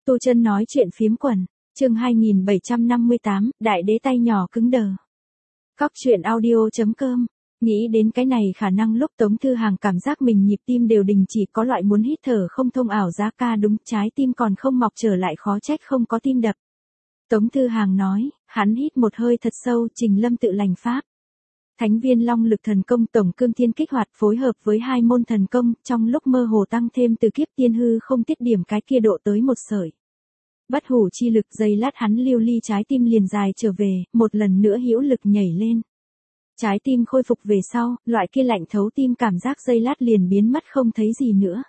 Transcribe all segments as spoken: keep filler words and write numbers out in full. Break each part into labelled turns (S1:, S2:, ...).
S1: Tu Chân nói chuyện phiếm quần, chương hai nghìn bảy trăm năm mươi tám, đại đế tay nhỏ cứng đờ. Cóc truyện audio chấm com. Nghĩ đến cái này khả năng lúc Tống Thư Hàng cảm giác mình nhịp tim đều đình chỉ, có loại muốn hít thở không thông ảo giá ca đúng, trái tim còn không mọc trở lại, khó trách không có tim đập. Tống Thư Hàng nói, hắn hít một hơi thật sâu, Trình Lâm tự lành pháp. Thánh viên long lực thần công tổng cương thiên kích hoạt phối hợp với hai môn thần công, trong lúc mơ hồ tăng thêm từ kiếp tiên hư không tiết điểm cái kia độ tới một sợi. Bất hủ chi lực, giây lát hắn lưu ly trái tim liền dài trở về, một lần nữa hữu lực nhảy lên. Trái tim khôi phục về sau, loại kia lạnh thấu tim cảm giác giây lát liền biến mất không thấy gì nữa.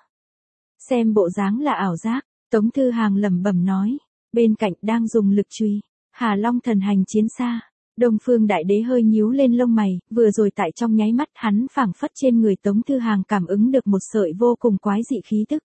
S1: Xem bộ dáng là ảo giác, Tống Thư Hàng lẩm bẩm nói, bên cạnh đang dùng lực truy, Hà Long thần hành chiến xa. Đông Phương Đại Đế hơi nhíu lên lông mày, vừa rồi tại trong nháy mắt hắn phảng phất trên người Tống Thư Hàng cảm ứng được một sợi vô cùng quái dị khí tức.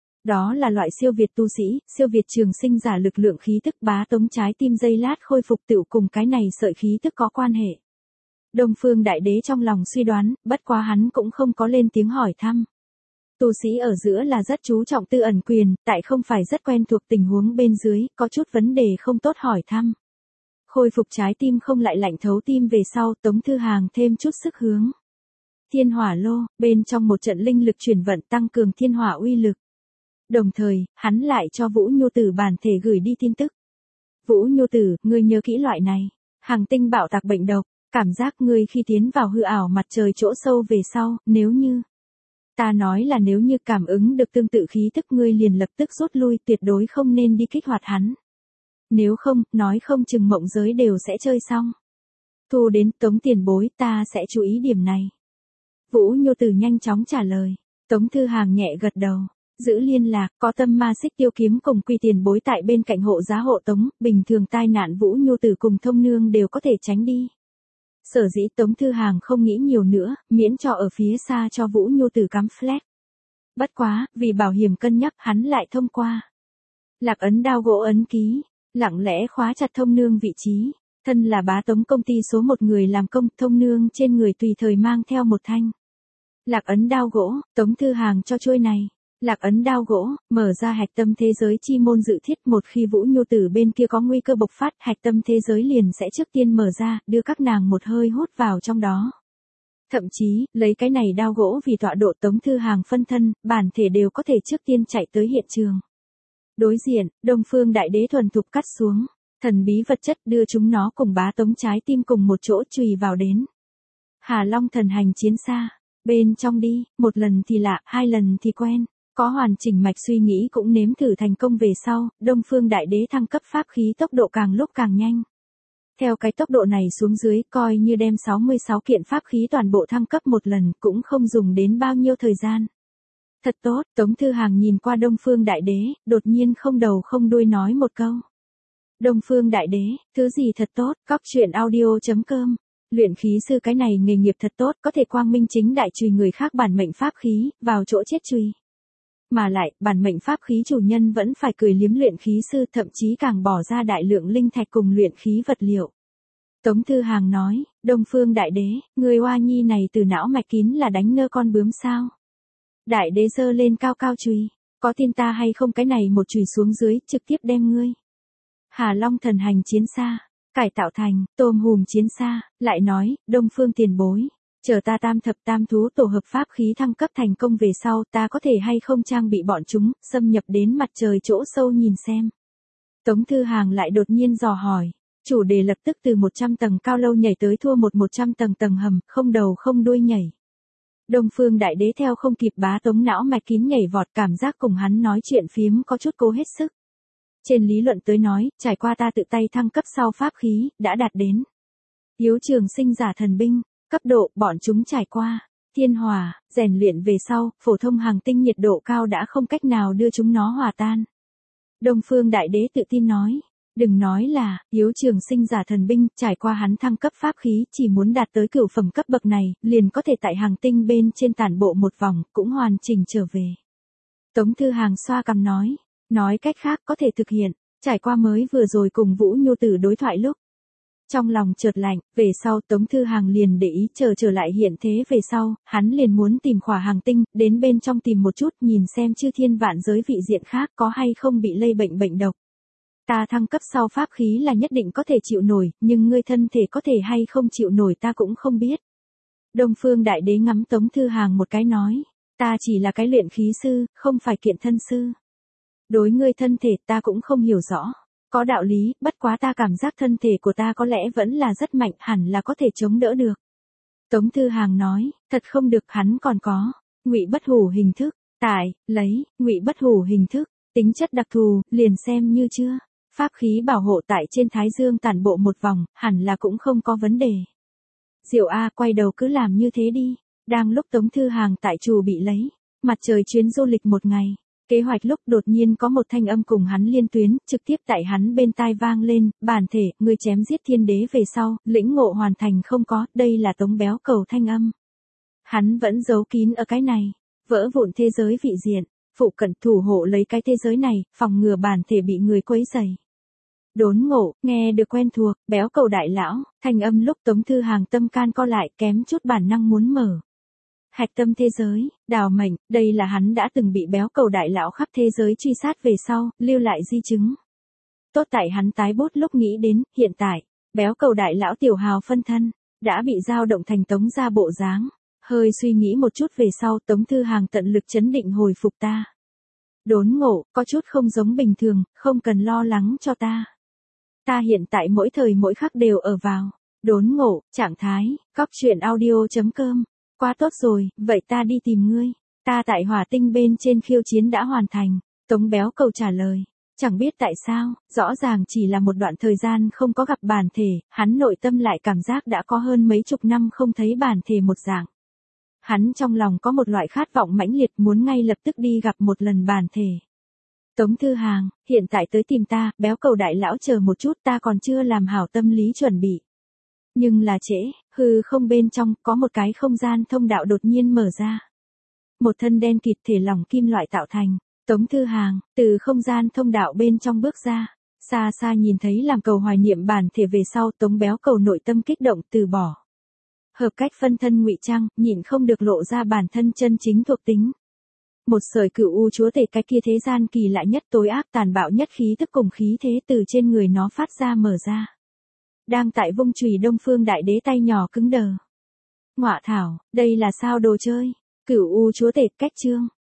S1: Đó là loại siêu việt tu sĩ, siêu việt trường sinh giả lực lượng khí tức, bá tống trái tim giây lát khôi phục tựu cùng cái này sợi khí tức có quan hệ. Đông Phương Đại Đế trong lòng suy đoán, bất quá hắn cũng không có lên tiếng hỏi thăm. Tu sĩ ở giữa là rất chú trọng tư ẩn quyền, tại không phải rất quen thuộc tình huống bên dưới, có chút vấn đề không tốt hỏi thăm. Khôi phục trái tim không lại lạnh thấu tim về sau, Tống Thư Hàng thêm chút sức hướng. Thiên hỏa lô, bên trong một trận linh lực chuyển vận tăng cường thiên hỏa uy lực. Đồng thời, hắn lại cho Vũ Nhu Tử bản thể gửi đi tin tức. Vũ Nhu Tử, ngươi nhớ kỹ loại này. Hàng tinh bạo tạc bệnh độc, cảm giác ngươi khi tiến vào hư ảo mặt trời chỗ sâu về sau, nếu như. Ta nói là nếu như cảm ứng được tương tự khí tức ngươi liền lập tức rút lui, tuyệt đối không nên đi kích hoạt hắn. Nếu không, nói không chừng mộng giới đều sẽ chơi xong. Thu đến Tống tiền bối, ta sẽ chú ý điểm này. Vũ Nhu Tử nhanh chóng trả lời. Tống Thư Hàng nhẹ gật đầu. Giữ liên lạc, có tâm ma xích tiêu kiếm cùng quy tiền bối tại bên cạnh hộ giá hộ tống, bình thường tai nạn Vũ Nhu Tử cùng thông nương đều có thể tránh đi. Sở dĩ Tống Thư Hàng không nghĩ nhiều nữa, miễn cho ở phía xa cho Vũ Nhu Tử cắm flash. Bất quá, vì bảo hiểm cân nhắc hắn lại thông qua. Lạc ấn đao gỗ ấn ký. Lặng lẽ khóa chặt thông nương vị trí, thân là bá tống công ty số một người làm công, thông nương trên người tùy thời mang theo một thanh. Lạc ấn đao gỗ, Tống Thư Hàng cho trôi này. Lạc ấn đao gỗ, mở ra hạch tâm thế giới chi môn dự thiết, một khi Vũ Nhu Tử bên kia có nguy cơ bộc phát, hạch tâm thế giới liền sẽ trước tiên mở ra, đưa các nàng một hơi hút vào trong đó. Thậm chí, lấy cái này đao gỗ vì tọa độ Tống Thư Hàng phân thân, bản thể đều có thể trước tiên chạy tới hiện trường. Đối diện, Đông Phương Đại Đế thuần thục cắt xuống, thần bí vật chất đưa chúng nó cùng bá tống trái tim cùng một chỗ chùy vào đến. Hà Long thần hành chiến xa, bên trong đi, một lần thì lạ, hai lần thì quen, có hoàn chỉnh mạch suy nghĩ cũng nếm thử thành công về sau, Đông Phương Đại Đế thăng cấp pháp khí tốc độ càng lúc càng nhanh. Theo cái tốc độ này xuống dưới, coi như đem sáu mươi sáu kiện pháp khí toàn bộ thăng cấp một lần, cũng không dùng đến bao nhiêu thời gian. Thật tốt, Tống Thư Hàng nhìn qua Đông Phương Đại Đế, đột nhiên không đầu không đuôi nói một câu. Đông Phương Đại Đế, thứ gì thật tốt, cóc truyện audio chấm com. Luyện khí sư cái này nghề nghiệp thật tốt, có thể quang minh chính đại chùy người khác bản mệnh pháp khí, vào chỗ chết chùy. Mà lại, bản mệnh pháp khí chủ nhân vẫn phải cười liếm luyện khí sư, thậm chí càng bỏ ra đại lượng linh thạch cùng luyện khí vật liệu. Tống Thư Hàng nói, Đông Phương Đại Đế, người oa nhi này từ não mạch kín là đánh nơ con bướm sao? Đại Đế giơ lên cao cao chùy, có tin ta hay không cái này một chùy xuống dưới, trực tiếp đem ngươi. Hà Long thần hành chiến xa, cải tạo thành, tôm hùm chiến xa, lại nói, Đông Phương tiền bối, chờ ta tam thập tam thú tổ hợp pháp khí thăng cấp thành công về sau, ta có thể hay không trang bị bọn chúng, xâm nhập đến mặt trời chỗ sâu nhìn xem. Tống Thư Hàng lại đột nhiên dò hỏi, chủ đề lập tức từ một trăm tầng cao lâu nhảy tới thua một một trăm tầng tầng hầm, không đầu không đuôi nhảy. Đông Phương Đại Đế theo không kịp bá tống não mạch kín nhảy vọt, cảm giác cùng hắn nói chuyện phiếm có chút cố hết sức. Trên lý luận tới nói, trải qua ta tự tay thăng cấp sau pháp khí, đã đạt đến. Yếu trường sinh giả thần binh, cấp độ, bọn chúng trải qua. Thiên hỏa, rèn luyện về sau, phổ thông hàng tinh nhiệt độ cao đã không cách nào đưa chúng nó hòa tan. Đông Phương Đại Đế tự tin nói. Đừng nói là, yếu trường sinh giả thần binh, trải qua hắn thăng cấp pháp khí, chỉ muốn đạt tới cửu phẩm cấp bậc này, liền có thể tại hàng tinh bên trên tản bộ một vòng, cũng hoàn chỉnh trở về. Tống Thư Hàng xoa cằm nói, nói cách khác có thể thực hiện, trải qua mới vừa rồi cùng Vũ Nhu Tử đối thoại lúc. Trong lòng chợt lạnh, về sau Tống Thư Hàng liền để ý chờ trở lại hiện thế về sau, hắn liền muốn tìm khỏa hàng tinh, đến bên trong tìm một chút nhìn xem chư thiên vạn giới vị diện khác có hay không bị lây bệnh bệnh độc. Ta thăng cấp sau pháp khí là nhất định có thể chịu nổi, nhưng ngươi thân thể có thể hay không chịu nổi ta cũng không biết. Đông Phương Đại Đế ngắm Tống Thư Hàng một cái nói, ta chỉ là cái luyện khí sư, không phải kiện thân sư. Đối ngươi thân thể ta cũng không hiểu rõ. Có đạo lý, bất quá ta cảm giác thân thể của ta có lẽ vẫn là rất mạnh, hẳn là có thể chống đỡ được. Tống Thư Hàng nói, thật không được, hắn còn có Ngụy Bất Hủ hình thức, tại, lấy, Ngụy Bất Hủ hình thức, tính chất đặc thù, liền xem như chưa. Pháp khí bảo hộ tại trên Thái Dương tản bộ một vòng, hẳn là cũng không có vấn đề. Diệu A quay đầu cứ làm như thế đi. Đang lúc Tống Thư Hàng tại trù bị lấy, mặt trời chuyến du lịch một ngày. Kế hoạch lúc đột nhiên có một thanh âm cùng hắn liên tuyến, trực tiếp tại hắn bên tai vang lên, bản thể, người chém giết thiên đế về sau, lĩnh ngộ hoàn thành không có, đây là Tống Béo Cầu thanh âm. Hắn vẫn giấu kín ở cái này, vỡ vụn thế giới vị diện, phụ cận thủ hộ lấy cái thế giới này, phòng ngừa bản thể bị người quấy rầy. Đốn ngộ, nghe được quen thuộc, Béo Cầu đại lão, thanh âm lúc Tống Thư Hàng tâm can co lại kém chút bản năng muốn mở. Hạch tâm thế giới, đào mệnh, đây là hắn đã từng bị Béo Cầu đại lão khắp thế giới truy sát về sau, lưu lại di chứng. Tốt tại hắn tái bút lúc nghĩ đến, hiện tại, Béo Cầu đại lão tiểu hào phân thân, đã bị dao động thành Tống gia bộ dáng. Hơi suy nghĩ một chút về sau Tống Thư Hàng tận lực chấn định hồi phục ta. Đốn ngộ, có chút không giống bình thường, không cần lo lắng cho ta. Ta hiện tại mỗi thời mỗi khắc đều ở vào đốn ngộ, trạng thái, cóc truyện audio chấm com. Quá tốt rồi, vậy ta đi tìm ngươi. Ta tại hỏa tinh bên trên khiêu chiến đã hoàn thành. Tống Béo Cầu trả lời. Chẳng biết tại sao, rõ ràng chỉ là một đoạn thời gian không có gặp bản thể, hắn nội tâm lại cảm giác đã có hơn mấy chục năm không thấy bản thể một dạng. Hắn trong lòng có một loại khát vọng mãnh liệt muốn ngay lập tức đi gặp một lần bản thể. Tống Thư Hàng, hiện tại tới tìm ta, Béo Cầu đại lão chờ một chút, ta còn chưa làm hảo tâm lý chuẩn bị. Nhưng là trễ, hư không bên trong có một cái không gian thông đạo đột nhiên mở ra. Một thân đen kịt thể lỏng kim loại tạo thành, Tống Thư Hàng, từ không gian thông đạo bên trong bước ra. Xa xa nhìn thấy làm cầu hoài niệm bản thể về sau Tống Béo Cầu nội tâm kích động từ bỏ. Hợp cách phân thân ngụy trang, nhịn không được lộ ra bản thân chân chính thuộc tính. Một sợi cửu u chúa tể cái kia thế gian kỳ lạ nhất tối ác tàn bạo nhất khí tức cùng khí thế từ trên người nó phát ra mở ra. Đang tại vung chùy Đông Phương Đại Đế tay nhỏ cứng đờ. Ngọa thảo, đây là sao đồ chơi? Cửu u chúa tể cách chương.